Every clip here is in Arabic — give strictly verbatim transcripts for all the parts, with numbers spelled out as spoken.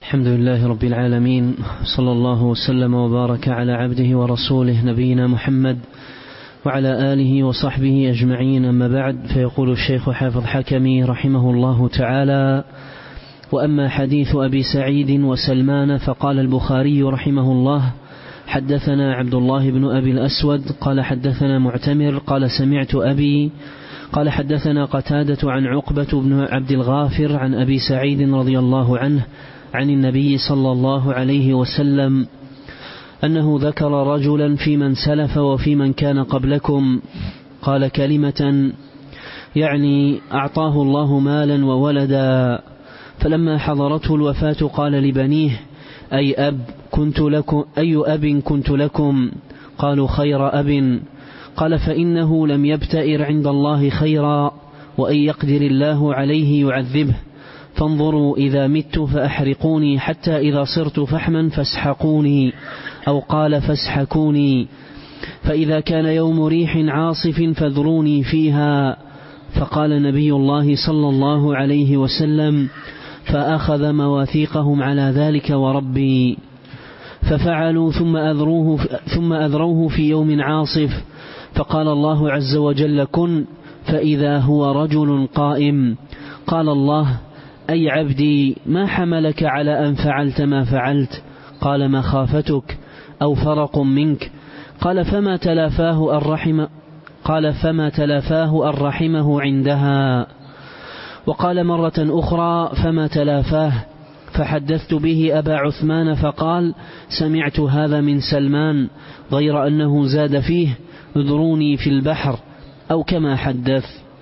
الحمد لله رب العالمين، صلى الله وسلم وبارك على عبده ورسوله نبينا محمد وعلى آله وصحبه أجمعين، أما بعد. فيقول الشيخ حافظ حكمي رحمه الله تعالى: وأما حديث أبي سعيد وسلمان فقال البخاري رحمه الله: حدثنا عبد الله بن أبي الأسود قال حدثنا معتمر قال سمعت أبي قال حدثنا قتادة عن عقبة بن عبد الغافر عن أبي سعيد رضي الله عنه عن النبي صلى الله عليه وسلم أنه ذكر رجلا في من سلف وفي من كان قبلكم، قال كلمة يعني أعطاه الله مالا وولدا، فلما حضرته الوفاة قال لبنيه: أي أب كنت لكم أي أب كنت لكم؟ قالوا: خير أب. قال: فإنه لم يبتئر عند الله خيرا، وأن يقدر الله عليه يعذبه، فانظروا إذا مت فأحرقوني، حتى إذا صرت فحما فاسحقوني، أو قال فاسحكوني، فإذا كان يوم ريح عاصف فاذروني فيها. فقال نبي الله صلى الله عليه وسلم: فأخذ مواثيقهم على ذلك وربي، ففعلوا ثم أذروه, ثم أذروه في يوم عاصف، فقال الله عز وجل: كن، فإذا هو رجل قائم. قال الله: أي عبدي ما حملك على أن فعلت ما فعلت؟ قال: مخافتك أو فرق منك. قال: فما تلافاه الرحم قال فما تلافاه الرحمه عندها. وقال مرة أخرى: فما تلافاه. فحدثت به أبا عثمان فقال: سمعت هذا من سلمان، غير أنه زاد فيه: اذروني في البحر، أو كما حدث.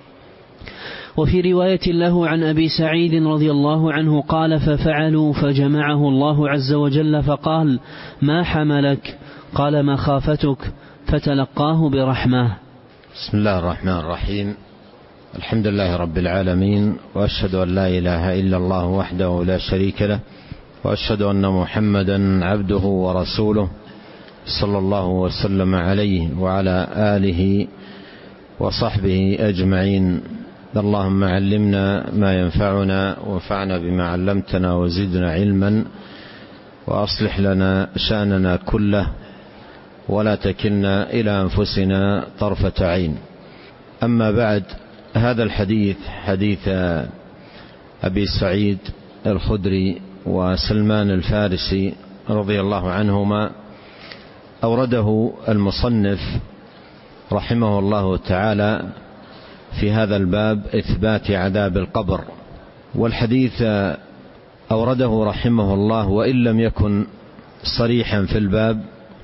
وفي رواية له عن أبي سعيد رضي الله عنه قال: ففعلوا، فجمعه الله عز وجل فقال: ما حملك؟ قال: مخافتك، فتلقاه برحمة. بسم الله الرحمن الرحيم. الحمد لله رب العالمين، وأشهد أن لا إله إلا الله وحده لا شريك له، وأشهد أن محمدا عبده ورسوله صلى الله وسلم عليه وعلى آله وصحبه أجمعين. اللهم علمنا ما ينفعنا، وانفعنا بما علمتنا، وزدنا علما، وأصلح لنا شأننا كله، ولا تكلنا إلى أنفسنا طرفة عين. أما بعد، هذا الحديث حديث أبي سعيد الخدري وسلمان الفارسي رضي الله عنهما، أورده المصنف رحمه الله تعالى في هذا الباب إثبات عذاب القبر. والحديث أورده رحمه الله وإن لم يكن صريحا في الباب،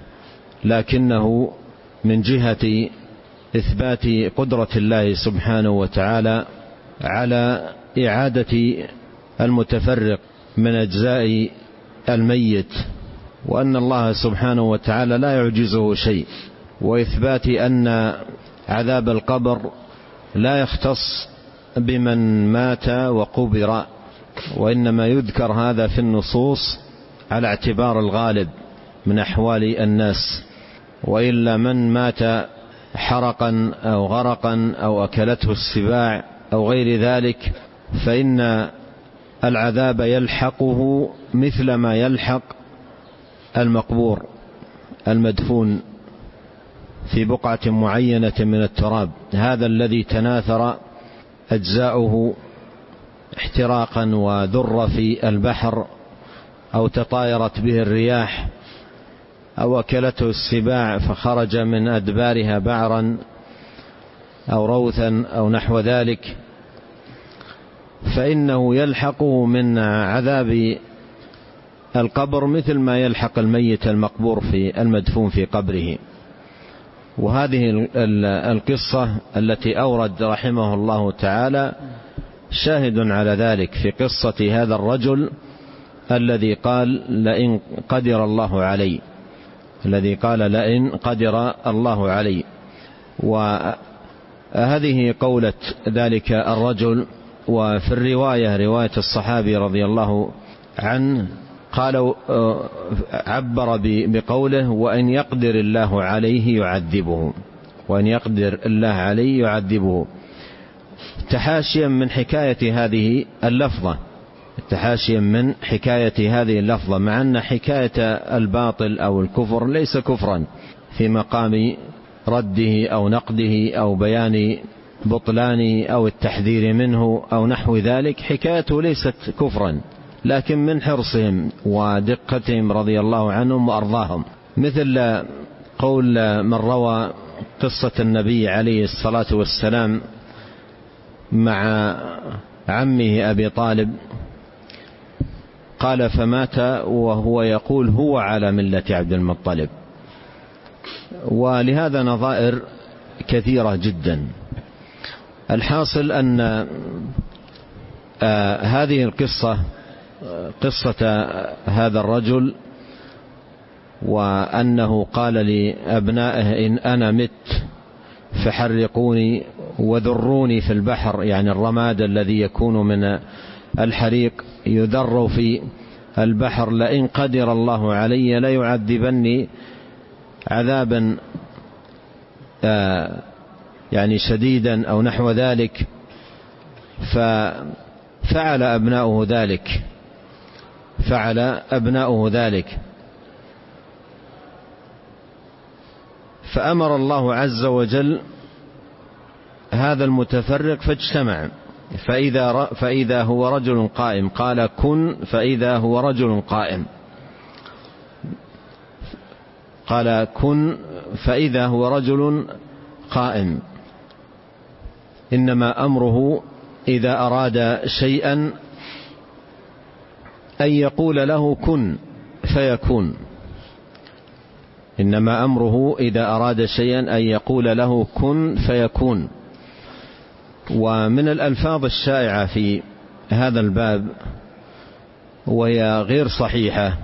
لكنه من جهة إثبات قدرة الله سبحانه وتعالى على إعادة المتفرق من أجزاء الميت، وأن الله سبحانه وتعالى لا يعجزه شيء، وإثبات أن عذاب القبر لا يختص بمن مات وقبر، وإنما يذكر هذا في النصوص على اعتبار الغالب من أحوال الناس، وإلا من مات حرقا أو غرقا أو أكلته السباع أو غير ذلك، فإن العذاب يلحقه مثل ما يلحق المقبور المدفون في بقعة معينة من التراب، هذا الذي تناثر أجزاؤه احتراقا وذر في البحر، أو تطايرت به الرياح، أو أكلته السباع فخرج من أدبارها بعرا أو روثا أو نحو ذلك، فإنه يلحقه من عذاب القبر مثل ما يلحق الميت المقبور في المدفون في قبره. وهذه القصة التي أورد رحمه الله تعالى شاهد على ذلك في قصة هذا الرجل الذي قال: لئن قدر الله علي الذي قال لئن قدر الله علي. وهذه قولة ذلك الرجل. وفي الرواية رواية الصحابي رضي الله عنه قالوا عبر بقوله: وأن يقدر الله عليه يعذبه، وأن يقدر الله عليه يعذبه، تحاشيا من حكاية هذه اللفظة، تحاشيا من حكاية هذه اللفظة، مع أن حكاية الباطل أو الكفر ليس كفرا في مقام رده أو نقده أو بيان بطلانه أو التحذير منه أو نحو ذلك، حكايته ليست كفرا، لكن من حرصهم ودقتهم رضي الله عنهم وأرضاهم، مثل قول من روى قصة النبي عليه الصلاة والسلام مع عمه أبي طالب، قال فمات وهو يقول هو على ملة عبد المطلب. ولهذا نظائر كثيرة جدا. الحاصل أن آه هذه القصة قصة هذا الرجل، وأنه قال لأبنائه إن أنا مت فحرقوني وذروني في البحر، يعني الرماد الذي يكون من الحريق يذر في البحر، لئن قدر الله علي لا يعذبني عذابا آه يعني شديدا أو نحو ذلك. ففعل أبناؤه ذلك فعل أبناؤه ذلك فأمر الله عز وجل هذا المتفرق فاجتمع، فإذا, فإذا هو رجل قائم، قال كن فإذا هو رجل قائم، قال كن فإذا هو رجل قائم. إنما أمره إذا أراد شيئا أن يقول له كن فيكون، إنما أمره إذا أراد شيئا أن يقول له كن فيكون. ومن الألفاظ الشائعة في هذا الباب وهي غير صحيحة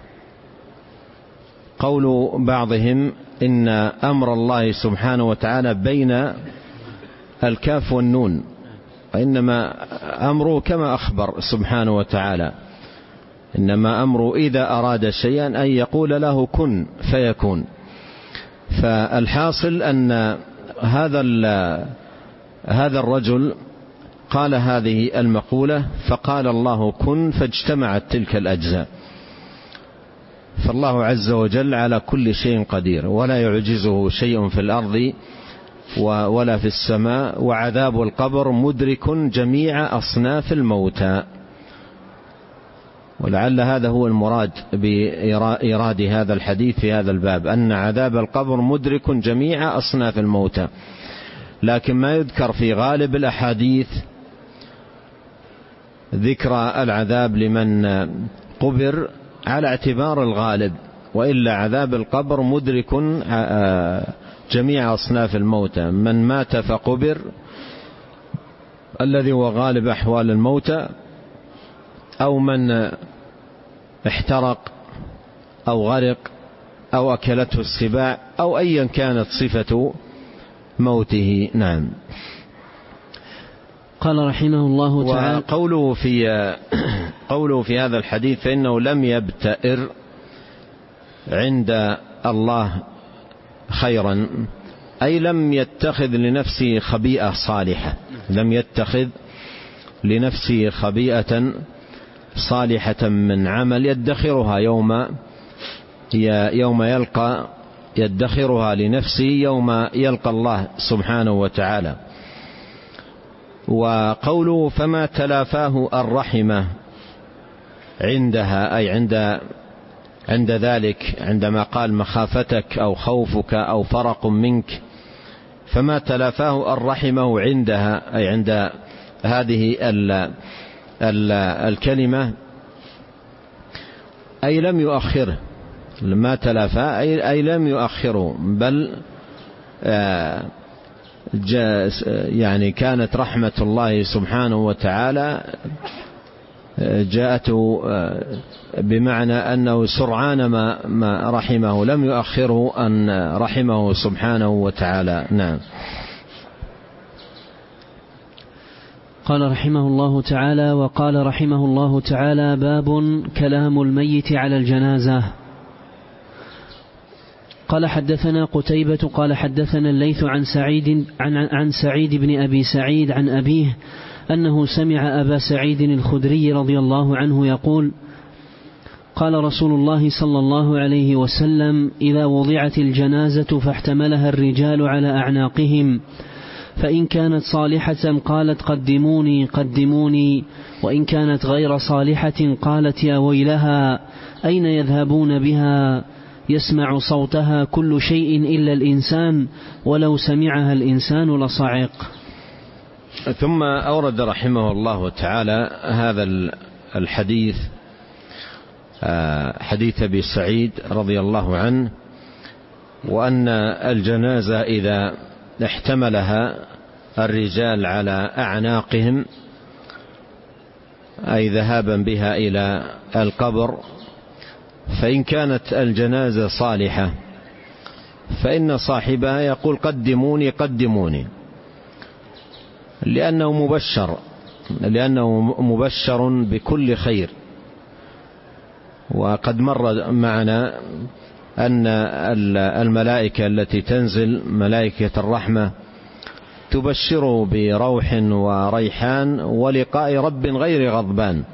قول بعضهم إن أمر الله سبحانه وتعالى بين الكاف والنون، وإنما أمره كما أخبر سبحانه وتعالى، إنما أمره إذا أراد شيئا أن يقول له كن فيكون. فالحاصل أن هذا هذا الرجل قال هذه المقولة، فقال الله كن فاجتمعت تلك الأجزاء. فالله عز وجل على كل شيء قدير، ولا يعجزه شيء في الأرض ولا في السماء، وعذاب القبر مدرك جميع أصناف الموتى. ولعل هذا هو المراد بإيراد هذا الحديث في هذا الباب، أن عذاب القبر مدرك جميع أصناف الموتى. لكن ما يذكر في غالب الأحاديث ذكر العذاب لمن قبر على اعتبار الغالب، وإلا عذاب القبر مدرك جميع أصناف الموتى، من مات فقبر الذي هو غالب أحوال الموتى، أو من احترق أو غرق أو أكلته السباع أو أيا كانت صفة موته. نعم. قال رحمه الله تعالى وقوله في قوله في هذا الحديث فإنه لم يبتئر عند الله خيرا، أي لم يتخذ لنفسه خبيئة صالحة، لم يتخذ لنفسه خبيئة صالحة من عمل يدخرها يوم يوم يلقى يدخرها لنفسه يوم يلقى الله سبحانه وتعالى. وقوله فما تلافاه الرحمة عندها، أي عند عند ذلك، عندما قال مخافتك أو خوفك أو فرق منك، فما تلافاه الرحمة عندها، أي عند هذه ال ال الكلمة، أي لم يؤخره، ما تلافى أي, أي لم يؤخره، بل يعني كانت رحمة الله سبحانه وتعالى جاءته بمعنى أنه سرعان ما, ما رحمه، لم يؤخره أن رحمه سبحانه وتعالى. نعم. قال رحمه الله تعالى: وقال رحمه الله تعالى: باب كلام الميت على الجنازة. قال حدثنا قتيبة قال حدثنا الليث عن سعيد عن, عن سعيد بن أبي سعيد عن أبيه أنه سمع أبا سعيد الخدري رضي الله عنه يقول: قال رسول الله صلى الله عليه وسلم: إذا وضعت الجنازة فاحتملها الرجال على أعناقهم، فإن كانت صالحة قالت قدموني قدموني، وإن كانت غير صالحة قالت يا ويلها، أين يذهبون بها؟ يسمع صوتها كل شيء إلا الإنسان، ولو سمعها الإنسان لصعق. ثم أورد رحمه الله تعالى هذا الحديث، حديث أبي سعيد رضي الله عنه، وأن الجنازة إذا احتملها الرجال على أعناقهم، أي ذهابا بها إلى القبر، فإن كانت الجنازة صالحة فإن صاحبها يقول قدموني قدموني، لأنه مبشر لأنه مبشر بكل خير. وقد مر معنا أن الملائكة التي تنزل، ملائكة الرحمة، تبشر بروح وريحان ولقاء رب غير غضبان،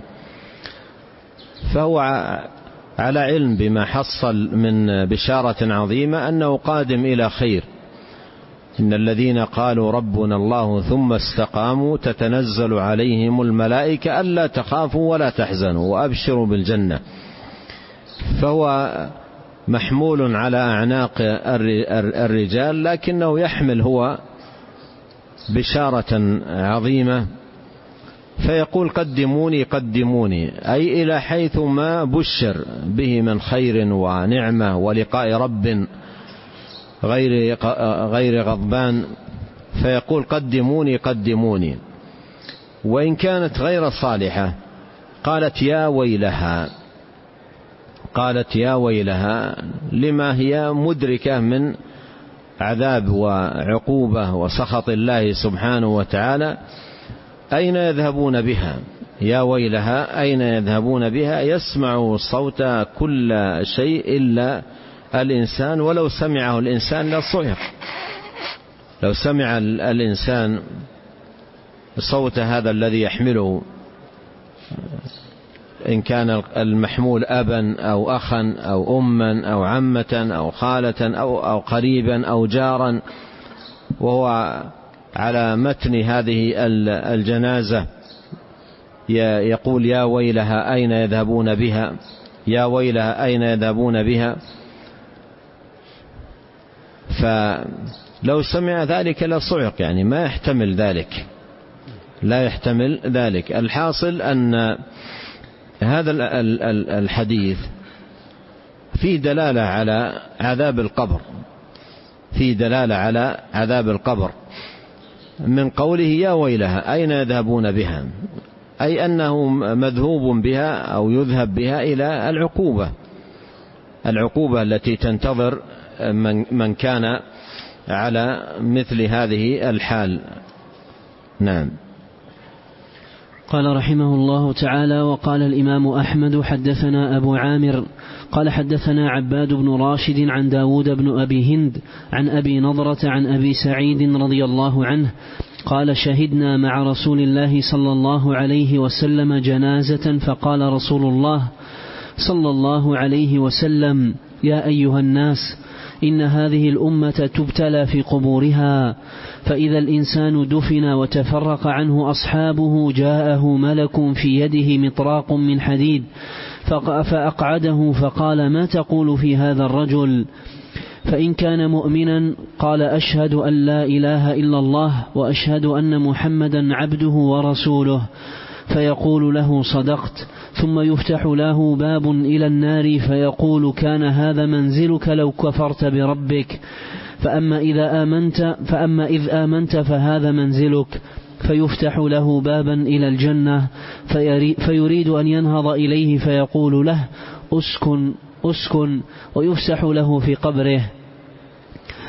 فهو على علم بما حصل من بشارة عظيمة أنه قادم إلى خير. إن الذين قالوا ربنا الله ثم استقاموا تتنزل عليهم الملائكة ألا تخافوا ولا تحزنوا وأبشروا بالجنة. فهو محمول على أعناق الرجال، لكنه يحمل هو بشارة عظيمة، فيقول قدموني قدموني، أي إلى حيث ما بشر به من خير ونعمة ولقاء رب غير غير غضبان، فيقول قدموني قدموني. وإن كانت غير صالحة قالت يا ويلها، قالت يا ويلها لما هي مدركة من عذاب وعقوبة وسخط الله سبحانه وتعالى. أين يذهبون بها؟ يا ويلها أين يذهبون بها؟ يسمع صوت كل شيء إلا الإنسان، ولو سمعه الإنسان لصعق. لو سمع الإنسان صوت هذا الذي يحمله، إن كان المحمول أبا أو أخا أو أما أو عمة أو خالة أو, أو قريبا أو جارا، وهو على متن هذه الجنازة يقول يا ويلها أين يذهبون بها، يا ويلها أين يذهبون بها، فلو سمع ذلك لصعق، يعني ما يحتمل ذلك، لا يحتمل ذلك. الحاصل أن هذا الحديث فيه دلالة على عذاب القبر، فيه دلالة على عذاب القبر من قوله يا ويلها أين يذهبون بها، أي أنه مذهوب بها أو يذهب بها إلى العقوبة، العقوبة التي تنتظر من, من كان على مثل هذه الحال. نعم. قال رحمه الله تعالى: وقال الإمام أحمد حدثنا أبو عامر قال حدثنا عباد بن راشد عن داود بن أبي هند عن أبي نضرة عن أبي سعيد رضي الله عنه قال: شهدنا مع رسول الله صلى الله عليه وسلم جنازة، فقال رسول الله صلى الله عليه وسلم: يا أيها الناس، إن هذه الأمة تبتلى في قبورها، فإذا الإنسان دفن وتفرق عنه أصحابه جاءه ملك في يده مطراق من حديد فأقعده فقال: ما تقول في هذا الرجل؟ فإن كان مؤمنا قال: أشهد أن لا إله إلا الله وأشهد أن محمدا عبده ورسوله، فيقول له: صدقت. ثم يفتح له باب إلى النار فيقول: كان هذا منزلك لو كفرت بربك، فأما إذا آمنت فأما إذ آمنت فهذا منزلك. فيفتح له بابا إلى الجنة فيريد أن ينهض إليه فيقول له: أسكن أسكن، ويفسح له في قبره.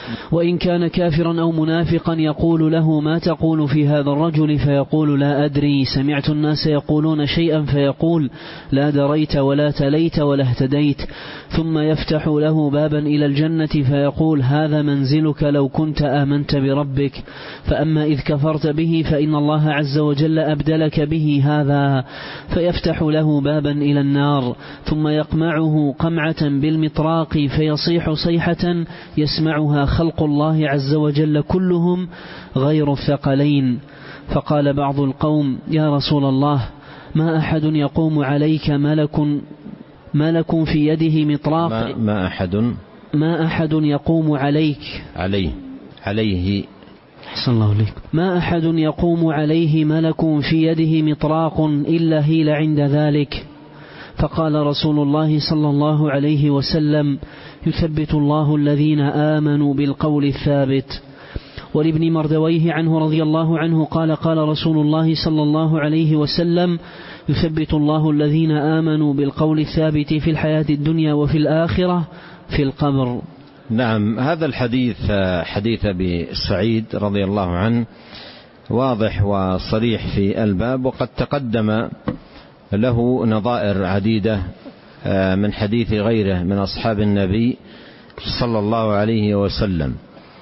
وإن كان كافرا أو منافقا يقول له ما تقول في هذا الرجل فيقول لا أدري، سمعت الناس يقولون شيئا فيقول لا دريت ولا تليت ولا اهتديت، ثم يفتح له بابا إلى الجنة فيقول هذا منزلك لو كنت آمنت بربك، فأما إذ كفرت به فإن الله عز وجل أبدلك به هذا، فيفتح له بابا إلى النار ثم يقمعه قمعة بالمطراق فيصيح صيحة يسمعها خلق الله عز وجل كلهم غير الثقلين. فقال بعض القوم يا رسول الله ما أحد يقوم عليك ملك ملك في يده مطراق ما, ما أحد ما أحد يقوم عليك عليه عليه أحسن الله عليك ما أحد يقوم عليه ملك في يده مطراق إلا هيل عند ذلك. فقال رسول الله صلى الله عليه وسلم يثبت الله الذين آمنوا بالقول الثابت. ولابن مردويه عنه رضي الله عنه قال قال رسول الله صلى الله عليه وسلم يثبت الله الذين آمنوا بالقول الثابت في الحياة الدنيا وفي الآخرة في القبر. نعم، هذا الحديث حديث أبي سعيد رضي الله عنه واضح وصريح في الباب، وقد تقدم له نظائر عديدة من حديث غيره من أصحاب النبي صلى الله عليه وسلم.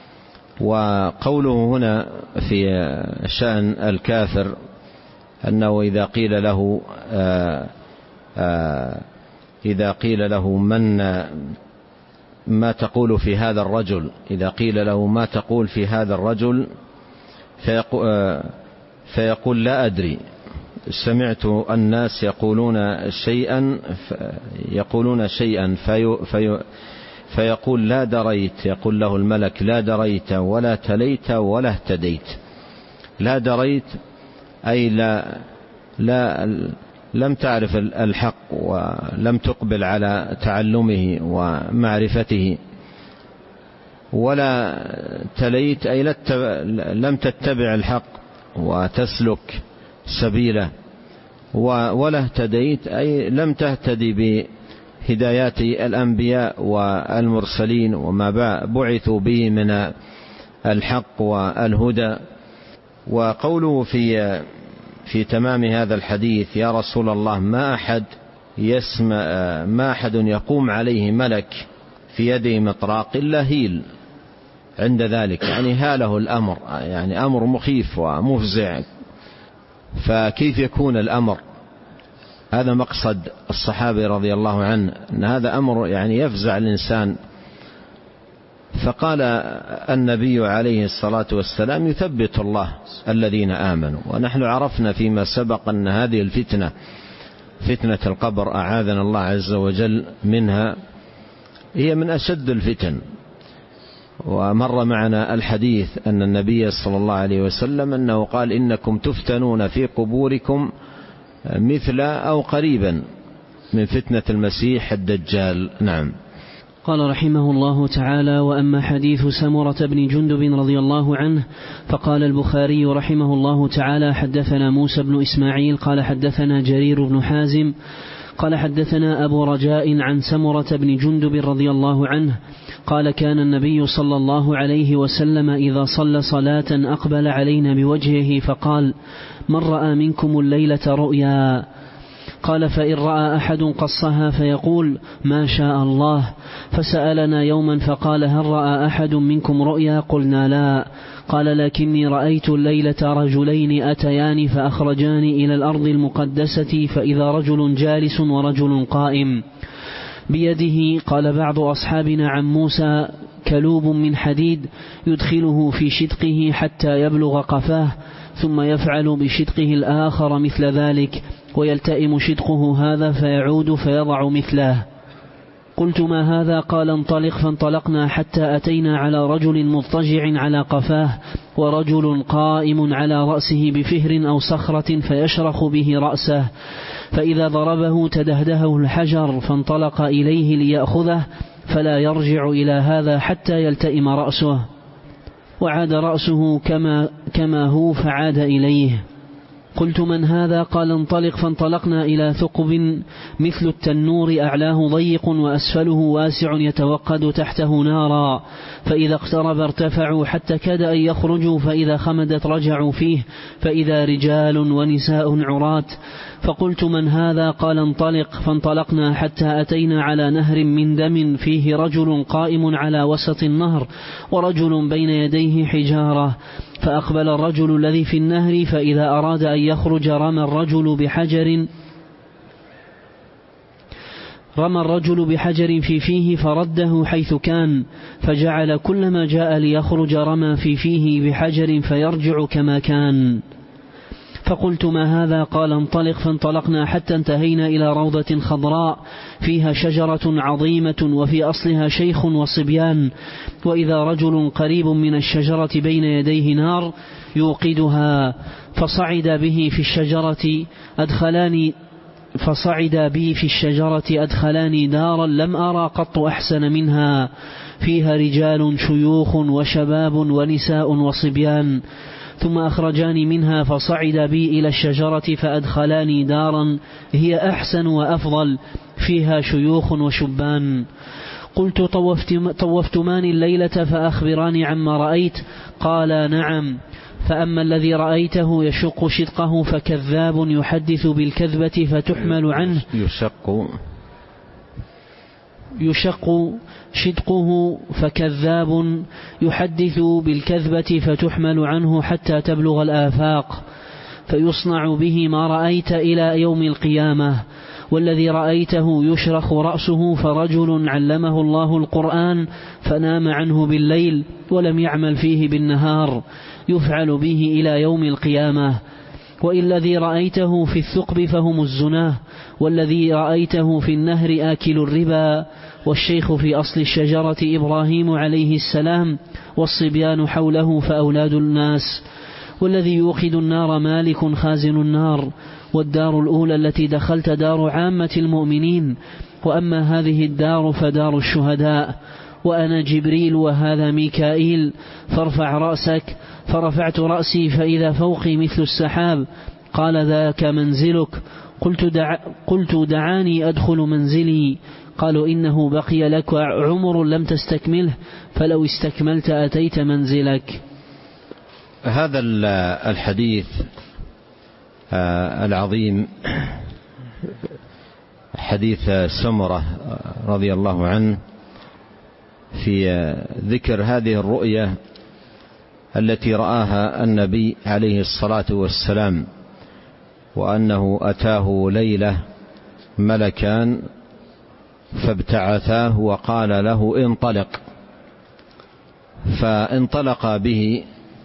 وقوله هنا في شأن الكافر أنه إذا قيل له إذا قيل له من ما تقول في هذا الرجل إذا قيل له ما تقول في هذا الرجل فيقول لا أدري، سمعت الناس يقولون شيئا يقولون شيئا في في فيقول لا دريت، يقول له الملك لا دريت ولا تليت ولا اهتديت. لا دريت أي لا لا لم تعرف الحق ولم تقبل على تعلمه ومعرفته، ولا تليت أي لم تتبع الحق وتسلك سبيله، ولا اهتديت أي لم تهتدي بهدايات الأنبياء والمرسلين وما بعثوا به من الحق والهدى. وقوله في في تمام هذا الحديث يا رسول الله ما أحد يسمع ما أحد يقوم عليه ملك في يده مطراق إلا هيل عند ذلك، يعني هاله الأمر، يعني أمر مخيف ومفزع. فكيف يكون الأمر؟ هذا مقصد الصحابي رضي الله عنه، أن هذا أمر يعني يفزع الإنسان. فقال النبي عليه الصلاة والسلام يثبت الله الذين آمنوا. ونحن عرفنا فيما سبق أن هذه الفتنة فتنة القبر أعاذنا الله عز وجل منها هي من أشد الفتن. ومر معنا الحديث أن النبي صلى الله عليه وسلم أنه قال إنكم تفتنون في قبوركم مثل أو قريبا من فتنة المسيح الدجال. نعم. قال رحمه الله تعالى وأما حديث سمرة بن جندب رضي الله عنه فقال البخاري رحمه الله تعالى حدثنا موسى بن إسماعيل قال حدثنا جرير بن حازم قال حدثنا أبو رجاء عن سمرة بن جندب رضي الله عنه قال كان النبي صلى الله عليه وسلم إذا صلى صلاة أقبل علينا بوجهه فقال من رأى منكم الليلة رؤيا؟ قال فإن رأى أحد قصها فيقول ما شاء الله. فسألنا يوما فقال هل رأى أحد منكم رؤيا؟ قلنا لا. قال لكني رأيت الليلة رجلين أتياني فأخرجاني إلى الأرض المقدسة فإذا رجل جالس ورجل قائم بيده قال بعض أصحابنا عن موسى كلوب من حديد يدخله في شدقه حتى يبلغ قفاه ثم يفعل بشدقه الآخر مثل ذلك ويلتئم شدقه هذا فيعود فيضع مثله. قلت ما هذا؟ قال انطلق. فانطلقنا حتى أتينا على رجل مضطجع على قفاه ورجل قائم على رأسه بفهر أو صخرة فيشرخ به رأسه فإذا ضربه تدهدهه الحجر فانطلق إليه ليأخذه فلا يرجع إلى هذا حتى يلتئم رأسه وعاد رأسه كما, كما هو فعاد إليه قلت من هذا؟ قال انطلق. فانطلقنا إلى ثقب مثل التنور أعلاه ضيق وأسفله واسع يتوقد تحته نارا، فإذا اقترب ارتفعوا حتى كاد أن يخرجوا، فإذا خمدت رجعوا فيه، فإذا رجال ونساء عرات. فقلت من هذا؟ قال انطلق. فانطلقنا حتى أتينا على نهر من دم فيه رجل قائم على وسط النهر ورجل بين يديه حجارة، فأقبل الرجل الذي في النهر، فإذا أراد أن يخرج رمى الرجل بحجر رمى الرجل بحجر في فيه فرده حيث كان، فجعل كلما جاء ليخرج رمى في فيه بحجر فيرجع كما كان. فقلت ما هذا؟ قال انطلق. فانطلقنا حتى انتهينا إلى روضة خضراء فيها شجرة عظيمة وفي أصلها شيخ وصبيان، وإذا رجل قريب من الشجرة بين يديه نار يوقدها، فصعد به في الشجرة أدخلاني فصعد بي في الشجرة أدخلاني دارا لم أرى قط أحسن منها، فيها رجال شيوخ وشباب ونساء وصبيان، ثم أخرجاني منها فصعد بي إلى الشجرة فأدخلاني دارا هي أحسن وأفضل فيها شيوخ وشبان. قلت طوفت طوفتمان الليلة فأخبراني عما رأيت؟ قال نعم. فأما الذي رأيته يشق شدقه فكذاب يحدث بالكذبة فتحمل عنه يشق يشق شدقه فكذاب يحدث بالكذبة فتحمل عنه حتى تبلغ الآفاق، فيصنع به ما رأيت إلى يوم القيامة. والذي رأيته يشرخ رأسه فرجل علمه الله القرآن فنام عنه بالليل ولم يعمل فيه بالنهار، يفعل به إلى يوم القيامة. والذي رأيته في الثقب فهم الزناه، والذي رأيته في النهر آكل الربا، والشيخ في أصل الشجرة إبراهيم عليه السلام، والصبيان حوله فأولاد الناس. والذي يوقد النار مالك خازن النار، والدار الأولى التي دخلت دار عامة المؤمنين، وأما هذه الدار فدار الشهداء. وأنا جبريل وهذا ميكائيل، فارفع رأسك. فرفعت رأسي فإذا فوقي مثل السحاب. قال ذاك منزلك. قلت, دع قلت دعاني أدخل منزلي. قالوا إنه بقي لك عمر لم تستكمله، فلو استكملت أتيت منزلك. هذا الحديث العظيم حديث سمرة رضي الله عنه في ذكر هذه الرؤية التي رآها النبي عليه الصلاة والسلام، وأنه أتاه ليلة ملكان فابتعثاه وقال له انطلق، فانطلق به.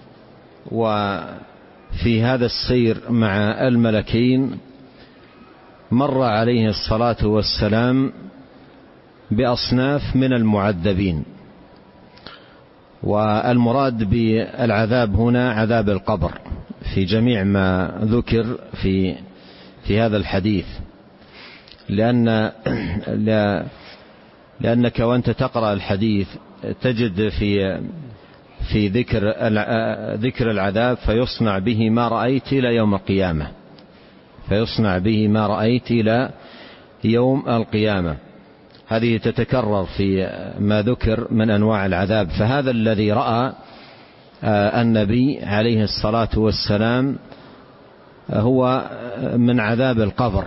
وفي هذا السير مع الملكين مر عليه الصلاة والسلام بأصناف من المعذبين، والمراد بالعذاب هنا عذاب القبر في جميع ما ذكر في في هذا الحديث، لأن لأنك وأنت تقرأ الحديث تجد في في ذكر ذكر العذاب فيصنع به ما رأيت إلى يوم القيامة، فيصنع به ما رأيت إلى يوم القيامة. هذه تتكرر في ما ذكر من أنواع العذاب. فهذا الذي رأى النبي عليه الصلاة والسلام هو من عذاب القبر.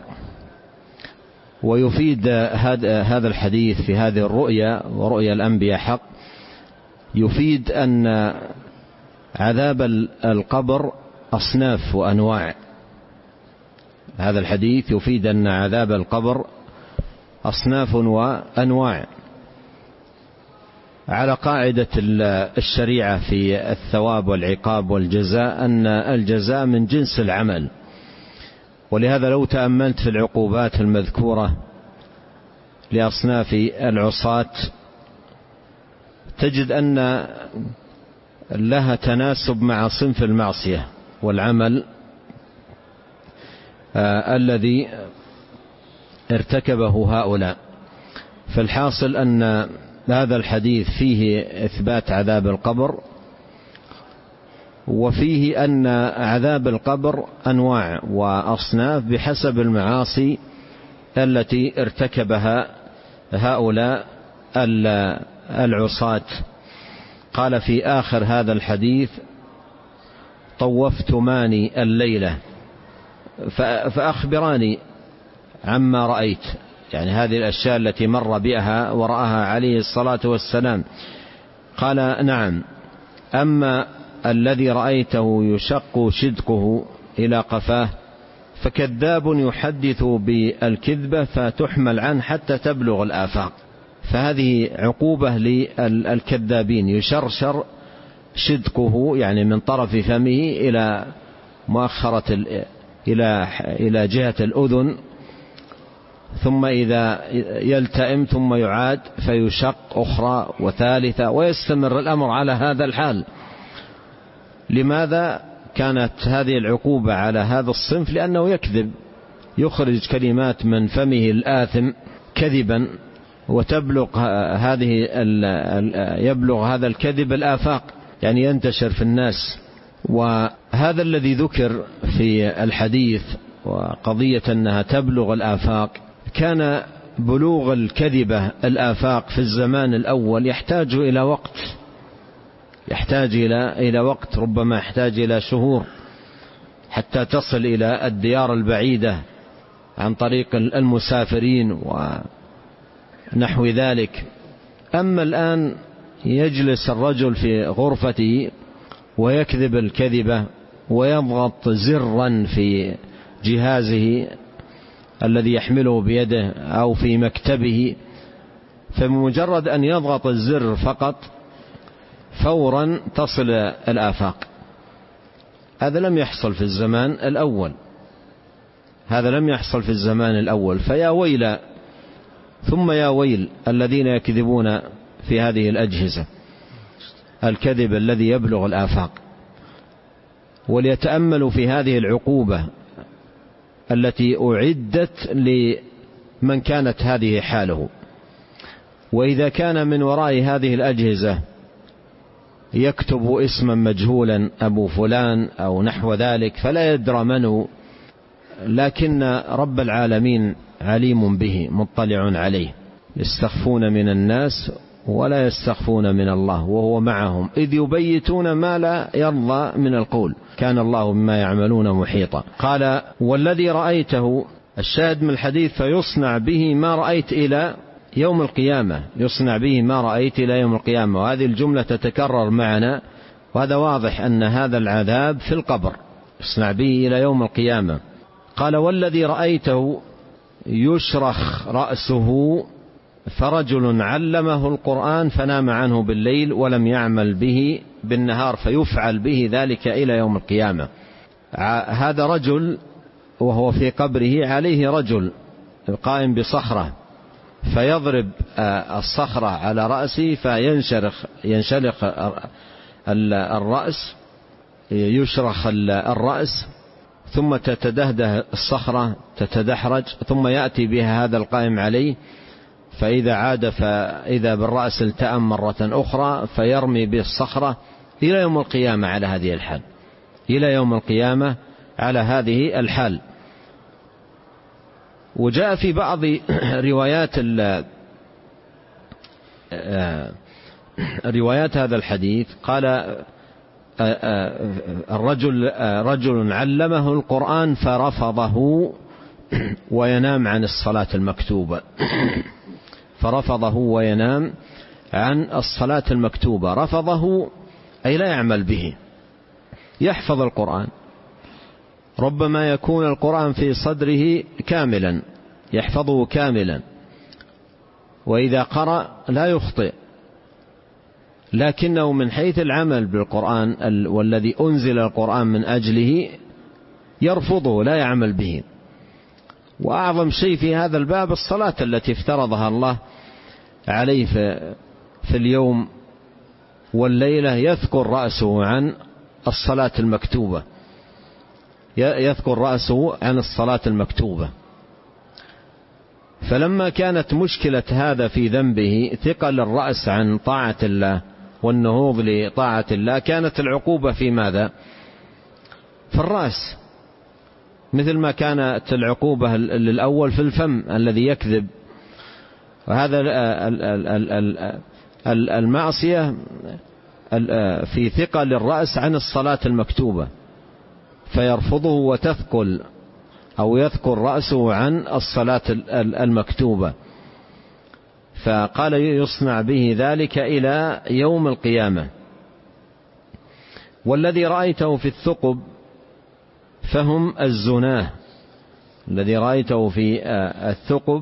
ويفيد هذا الحديث في هذه الرؤيا، ورؤيا الأنبياء حق، يفيد أن عذاب القبر أصناف وأنواع. هذا الحديث يفيد أن عذاب القبر أصناف وأنواع، على قاعدة الشريعة في الثواب والعقاب والجزاء أن الجزاء من جنس العمل. ولهذا لو تأملت في العقوبات المذكورة لأصناف العصاة تجد أن لها تناسب مع صنف المعصية والعمل آه الذي ارتكبه هؤلاء. فالحاصل أن هذا الحديث فيه إثبات عذاب القبر، وفيه أن عذاب القبر أنواع وأصناف بحسب المعاصي التي ارتكبها هؤلاء العصاة. قال في آخر هذا الحديث: طوفتماني الليلة فأخبراني عما رأيت، يعني هذه الأشياء التي مر بها ورآها عليه الصلاة والسلام. قال: نعم، أما الذي رأيته يشق شدقه إلى قفاه فكذاب يحدث بالكذبة فتحمل عنه حتى تبلغ الآفاق. فهذه عقوبة للكذابين، يشرشر شدقه يعني من طرف فمه إلى مؤخرة إلى إلى جهة الأذن، ثم إذا يلتئم ثم يعاد فيشق أخرى وثالثة، ويستمر الأمر على هذا الحال. لماذا كانت هذه العقوبة على هذا الصنف؟ لأنه يكذب، يخرج كلمات من فمه الآثم كذبا، وتبلغ هذه يبلغ هذا الكذب الآفاق، يعني ينتشر في الناس. وهذا الذي ذكر في الحديث وقضية أنها تبلغ الآفاق، كان بلوغ الكذبة الآفاق في الزمان الأول يحتاج إلى وقت، يحتاج إلى إلى وقت، ربما يحتاج إلى شهور حتى تصل إلى الديار البعيدة عن طريق المسافرين ونحو ذلك. أما الآن يجلس الرجل في غرفته ويكذب الكذبة ويضغط زرا في جهازه الذي يحمله بيده أو في مكتبه، فبمجرد أن يضغط الزر فقط فورا تصل الآفاق. هذا لم يحصل في الزمان الأول، هذا لم يحصل في الزمان الأول. فيا ويل ثم يا ويل الذين يكذبون في هذه الأجهزة، الكذب الذي يبلغ الآفاق. وليتأملوا في هذه العقوبة التي أعدت لمن كانت هذه حاله. وإذا كان من وراء هذه الأجهزة يكتب اسما مجهولا أبو فلان أو نحو ذلك فلا يدرى منه، لكن رب العالمين عليم به مطلع عليه. يستخفون من الناس ولا يستخفون من الله وهو معهم إذ يبيتون ما لا يرضى من القول، كان الله بما يعملون محيطا. قال: والذي رأيته، الشاهد من الحديث: فيصنع به ما رأيت إلى يوم القيامة، يصنع به ما رأيت إلى يوم القيامة. وهذه الجملة تتكرر معنا، وهذا واضح أن هذا العذاب في القبر، يصنع به إلى يوم القيامة. قال: والذي رأيته يشرخ رأسه فرجل علمه القرآن فنام عنه بالليل ولم يعمل به بالنهار فيفعل به ذلك إلى يوم القيامة. هذا رجل وهو في قبره عليه رجل قائم بصخرة فيضرب الصخرة على رأسه فينشرخ ينشلخ الرأس، يشرخ الرأس، ثم تتدهده الصخرة تتدحرج، ثم يأتي بها هذا القائم عليه، فإذا عاد فإذا بالرأس التأم مرة أخرى فيرمي بالصخرة إلى يوم القيامة على هذه الحال، إلى يوم القيامة على هذه الحال. وجاء في بعض روايات روايات هذا الحديث قال: الرجل رجل علمه القرآن فرفضه وينام عن الصلاة المكتوبة فرفضه وينام عن الصلاة المكتوبة. رفضه أي لا يعمل به، يحفظ القرآن، ربما يكون القرآن في صدره كاملا يحفظه كاملا، وإذا قرأ لا يخطئ، لكنه من حيث العمل بالقرآن والذي أنزل القرآن من أجله يرفضه لا يعمل به. وأعظم شيء في هذا الباب الصلاة التي افترضها الله عليه في اليوم والليلة، يذكر رأسه عن الصلاة المكتوبة، يذكر رأسه عن الصلاة المكتوبة. فلما كانت مشكلة هذا في ذنبه ثقل الرأس عن طاعة الله والنهوض لطاعة الله، كانت العقوبة في ماذا؟ في الرأس، مثل ما كانت العقوبة للأول في الفم الذي يكذب. وهذا المعصية في ثقل الرأس عن الصلاة المكتوبة، فيرفضه وتثقل أو يثقل رأسه عن الصلاة المكتوبة، فقال يصنع به ذلك إلى يوم القيامة. والذي رأيته في الثقب فهم الزناه، الذي رأيته في الثقب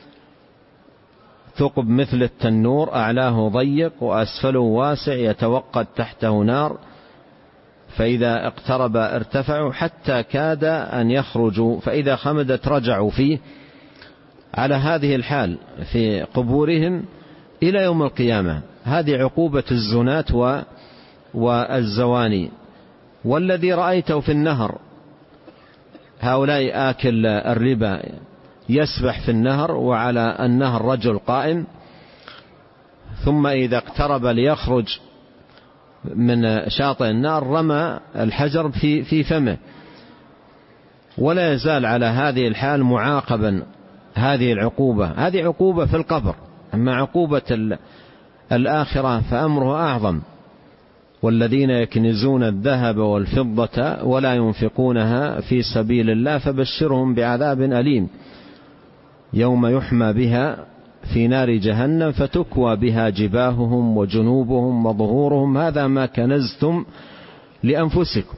ثقب مثل التنور، أعلاه ضيق وأسفله واسع، يتوقد تحته نار، فإذا اقترب ارتفعوا حتى كاد أن يخرجوا، فإذا خمدت رجعوا فيه على هذه الحال في قبورهم إلى يوم القيامة. هذه عقوبة الزنات والزواني. والذي رأيته في النهر، هؤلاء آكل الربا يسبح في النهر وعلى النهر رجل قائم، ثم إذا اقترب ليخرج من شاطئ النار رمى الحجر في في فمه، ولا يزال على هذه الحال معاقبا. هذه العقوبة هذه عقوبة في القبر. أما عقوبة الآخرة فأمره أعظم. والذين يكنزون الذهب والفضة ولا ينفقونها في سبيل الله فبشرهم بعذاب أليم يوم يحمى بها في نار جهنم فتكوى بها جباههم وجنوبهم وظهورهم هذا ما كنزتم لأنفسكم.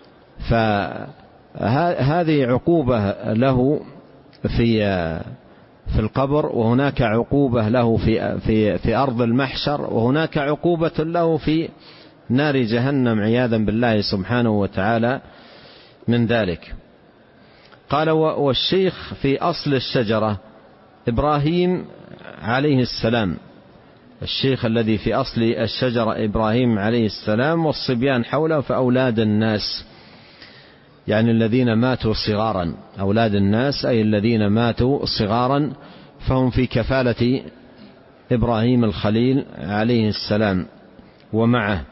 فهذه عقوبة له في في القبر، وهناك عقوبة له في في في أرض المحشر، وهناك عقوبة له في نار جهنم عياذا بالله سبحانه وتعالى من ذلك. قال والشيخ في أصل الشجرة إبراهيم عليه السلام، الشيخ الذي في أصل الشجرة إبراهيم عليه السلام، والصبيان حوله فأولاد الناس، يعني الذين ماتوا صغارا. أولاد الناس أي الذين ماتوا صغارا، فهم في كفالة إبراهيم الخليل عليه السلام ومعه.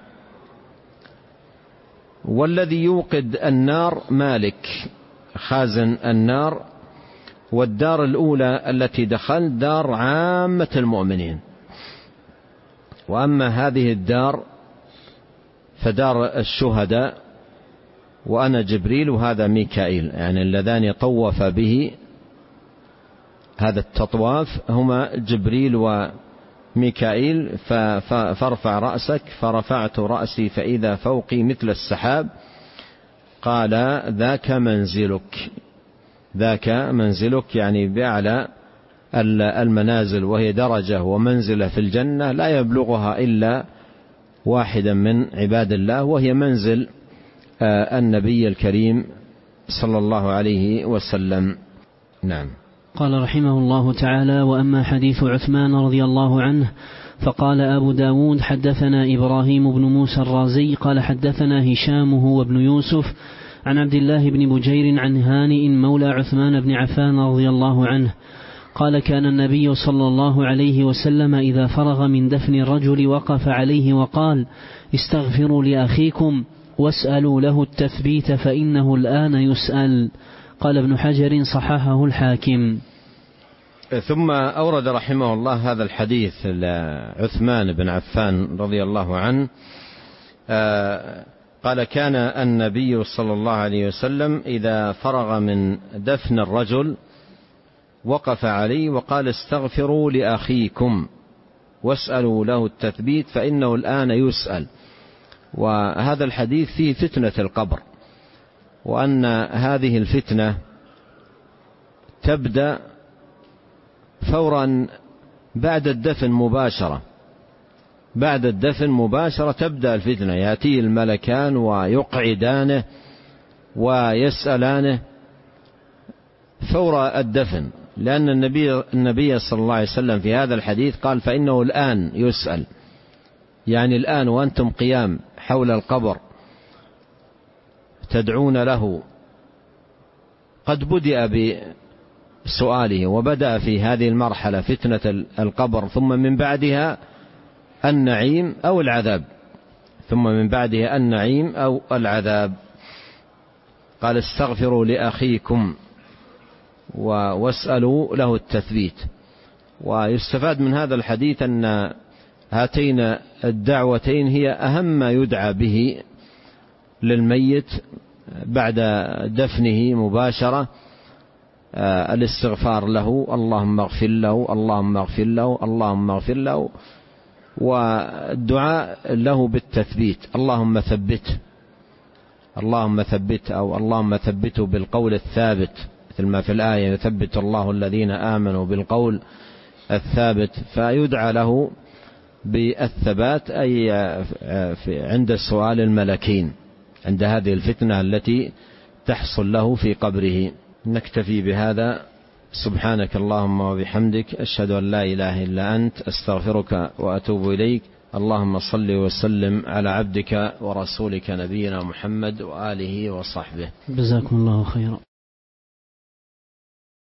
والذي يوقد النار مالك خازن النار. والدار الأولى التي دخل دار عامة المؤمنين، وأما هذه الدار فدار الشهداء، وأنا جبريل وهذا ميكائيل، يعني اللذان طوف به هذا التطواف هما جبريل وميكائيل. فارفع رأسك، فرفعت رأسي فإذا فوقي مثل السحاب. قال ذاك منزلك، ذاك منزلك يعني بأعلى المنازل، وهي درجة ومنزلة في الجنة لا يبلغها إلا واحدا من عباد الله، وهي منزل النبي الكريم صلى الله عليه وسلم. نعم. قال رحمه الله تعالى: وأما حديث عثمان رضي الله عنه فقال أبو داود: حدثنا إبراهيم بن موسى الرازي قال حدثنا هشام هو ابن يوسف عن عبد الله بن بجير عن هانئ مولى عثمان بن عفان رضي الله عنه قال: كان النبي صلى الله عليه وسلم إذا فرغ من دفن الرجل وقف عليه وقال: استغفروا لأخيكم واسألوا له التثبيت فإنه الآن يسأل. قال ابن حجر: صححه الحاكم. ثم أورد رحمه الله هذا الحديث لعثمان بن عفان رضي الله عنه. قال: كان النبي صلى الله عليه وسلم إذا فرغ من دفن الرجل وقف عليه وقال: استغفروا لأخيكم واسألوا له التثبيت فإنه الآن يسأل. وهذا الحديث فيه فتنة القبر، وأن هذه الفتنة تبدأ فورا بعد الدفن مباشرة، بعد الدفن مباشرة تبدأ الفتنة، يأتي الملكان ويقعدانه ويسألانه فور الدفن، لأن النبي, النبي صلى الله عليه وسلم في هذا الحديث قال: فإنه الآن يسأل، يعني الآن وأنتم قيام حول القبر تدعون له. قد بدأ بسؤاله وبدأ في هذه المرحلة فتنة القبر، ثم من بعدها النعيم أو العذاب، ثم من بعده النعيم أو العذاب. قال استغفروا لأخيكم واسألوا له التثبيت. ويستفاد من هذا الحديث أن هاتين الدعوتين هي أهم ما يدعى به للميت بعد دفنه مباشرة، الاستغفار له، اللهم اغفر له اللهم اغفر له اللهم اغفر له، والدعاء له بالتثبيت، اللهم ثبته اللهم ثبت أو اللهم ثبته بالقول الثابت، مثل ما في الآية يثبت الله الذين آمنوا بالقول الثابت. فيدعى له بالثبات أي عند السؤال الملكين، عند هذه الفتنة التي تحصل له في قبره. نكتفي بهذا. سبحانك اللهم وبحمدك، أشهد أن لا إله إلا أنت، أستغفرك وأتوب إليك. اللهم صل وسلم على عبدك ورسولك نبينا محمد وآله وصحبه. جزاكم الله خيرا.